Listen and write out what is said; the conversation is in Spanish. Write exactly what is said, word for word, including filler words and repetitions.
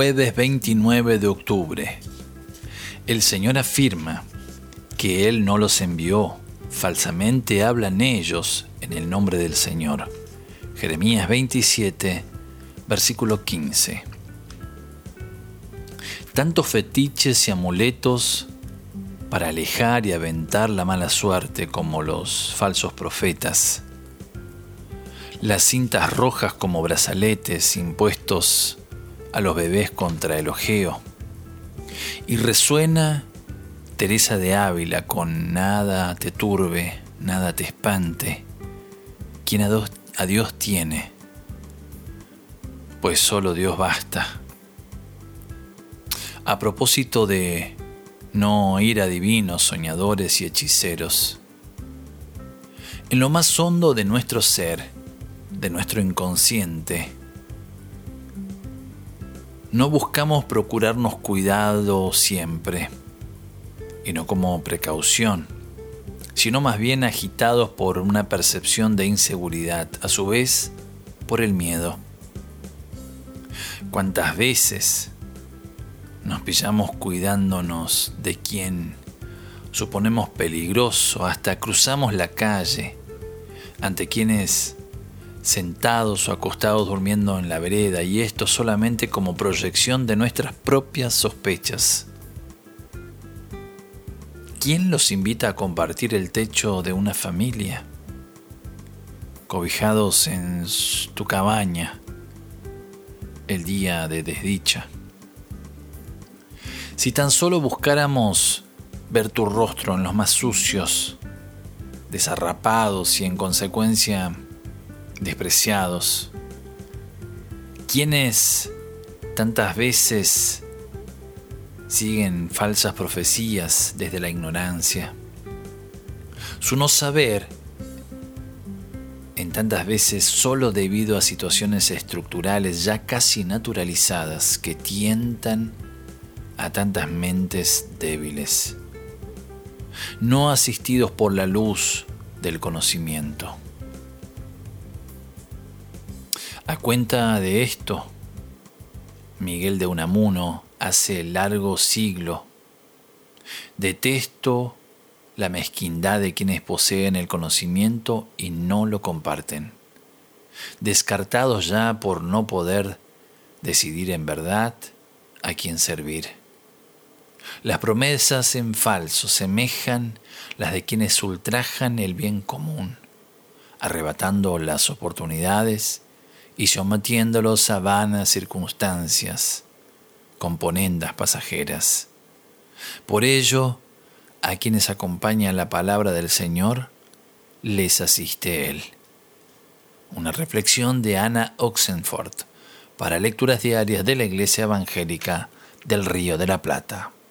Jueves veintinueve de octubre. El Señor afirma que Él no los envió. Falsamente hablan ellos en el nombre del Señor. Jeremías veintisiete, versículo quince. Tantos fetiches y amuletos para alejar y aventar la mala suerte como los falsos profetas. Las cintas rojas como brazaletes impuestos a los bebés contra el ojeo. Y resuena Teresa de Ávila con nada te turbe, nada te espante. Quien a Dios, a Dios tiene, pues solo Dios basta. A propósito de no ir a divinos, soñadores y hechiceros, en lo más hondo de nuestro ser, de nuestro inconsciente, no buscamos procurarnos cuidado siempre, y no como precaución, sino más bien agitados por una percepción de inseguridad, a su vez por el miedo. ¿Cuántas veces nos pillamos cuidándonos de quien suponemos peligroso, hasta cruzamos la calle ante quienes sentados o acostados durmiendo en la vereda, y esto solamente como proyección de nuestras propias sospechas? ¿Quién los invita a compartir el techo de una familia? Cobijados en tu cabaña el día de desdicha. Si tan solo buscáramos ver tu rostro en los más sucios, desarrapados y en consecuencia despreciados, ¿quiénes tantas veces siguen falsas profecías desde la ignorancia? Su no saber, en tantas veces solo debido a situaciones estructurales ya casi naturalizadas que tientan a tantas mentes débiles, no asistidos por la luz del conocimiento. A cuenta de esto, Miguel de Unamuno hace largo siglo: detesto la mezquindad de quienes poseen el conocimiento y no lo comparten, descartados ya por no poder decidir en verdad a quién servir. Las promesas en falso semejan las de quienes ultrajan el bien común, arrebatando las oportunidades y sometiéndolos a vanas circunstancias, componendas pasajeras. Por ello, a quienes acompañan la palabra del Señor, les asiste Él. Una reflexión de Ana Oxenford para lecturas diarias de la Iglesia Evangélica del Río de la Plata.